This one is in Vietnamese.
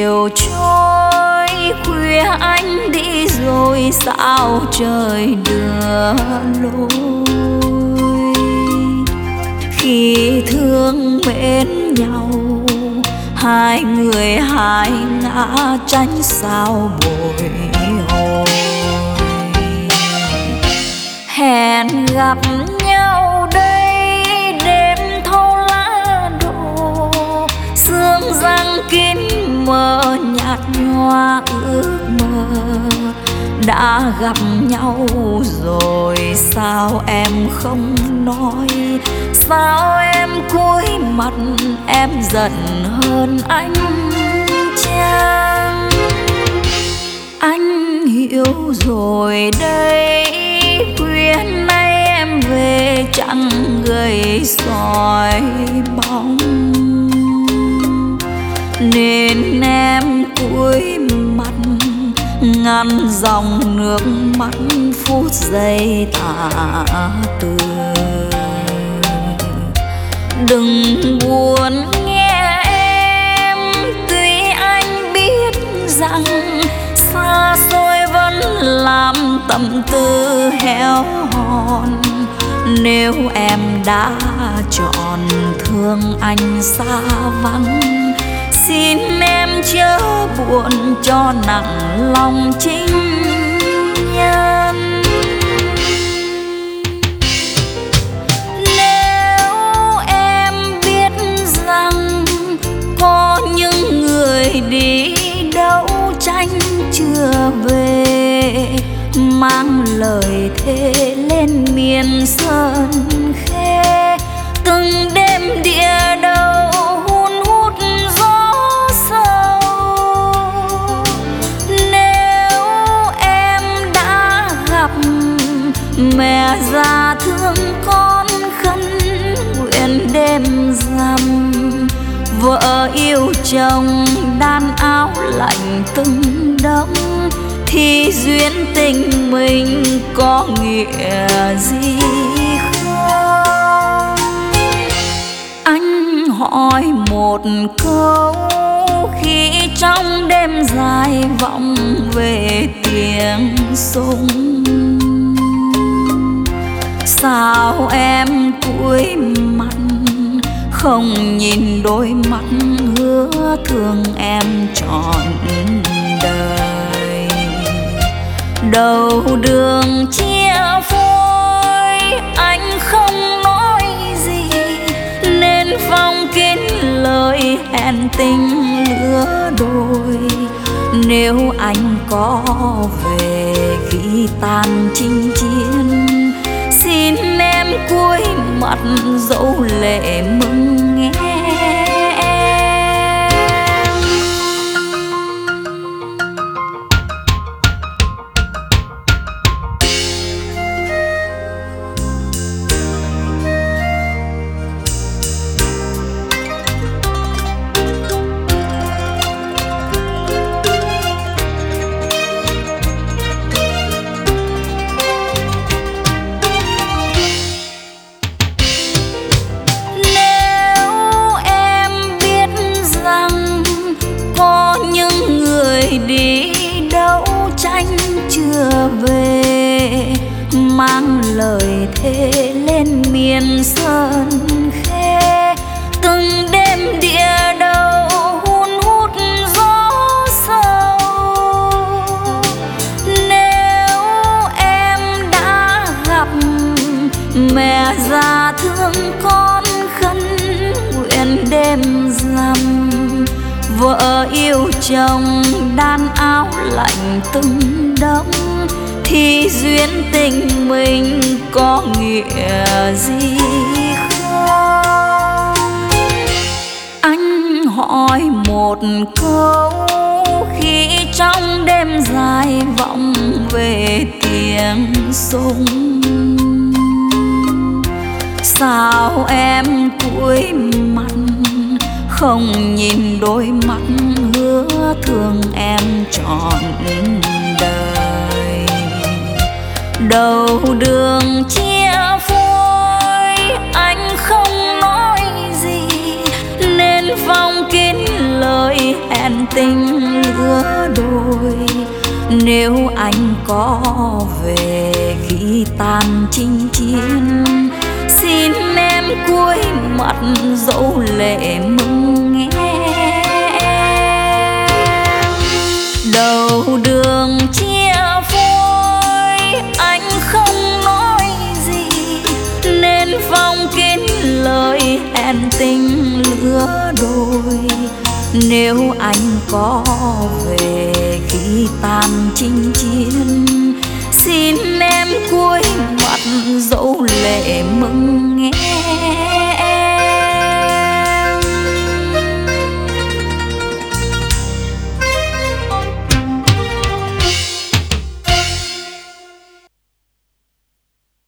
chiều trôi khuya anh đi rồi sao trời đưa lối. Khi thương mến nhau hai người hai ngã tránh sao bồi hồi. Hẹn gặp nhau đây đêm thâu lá đổ, sương giăng kín mờ nhạt nhòa ước mơ. Đã gặp nhau rồi sao em không nói, sao em cúi mặt em giận hơn anh chăng? Anh hiểu rồi đây, khuya nay em về chẳng gầy soi bóng, nên em cúi mặt ngăn dòng nước mắt phút giây tả từ. Đừng buồn nghe em, tuy anh biết rằng xa xôi vẫn làm tâm tư héo hon. Nếu em đã chọn thương anh xa vắng, xin em chớ buồn cho nặng lòng chính nhân. Nếu em biết rằng có những người đi đấu tranh chưa về, mang lời thề lên miền sơn khê, từng đêm địa đầu hun hút gió sâu. Nếu em đã gặp mẹ già thương con khấn nguyện đêm rằm, vợ yêu chồng đan áo lạnh từng đống, thì duyên tình mình có nghĩa gì không? Anh hỏi một câu khi trong đêm dài vọng về tiếng súng, sao em cúi mặt không nhìn đôi mắt hứa thương em trọn đời? Đầu đường chia phôi anh không nói gì, nên phong kín lời hẹn tình lứa đôi. Nếu anh có về khi tàn chinh chiến, xin em cúi mặt dẫu lệ mừng nghe. Đi đấu tranh chưa về, mang lời thề lên miền sơn khê, từng đêm địa đầu hun hút gió sâu. Nếu em đã gặp mẹ già thương con khấn nguyện đêm rằm, vợ yêu chồng đan áo lạnh từng đống, thì duyên tình mình có nghĩa gì không? Anh hỏi một câu khi trong đêm dài vọng về tiếng súng, sao em cúi mặt không nhìn đôi mắt hứa thương em trọn đời? Đầu đường chia phôi anh không nói gì, nên phong kín lời hẹn tình lứa đôi. Nếu anh có về khi tàn chinh chiến, xin em cúi mặt dẫu lệ mừng nghe. Đầu đường chia phôi anh không nói gì, nên phong kín lời hẹn tình lứa đôi. Nếu anh có về khi tàn chinh chiến, xin em cúi mặt dẫu lệ mừng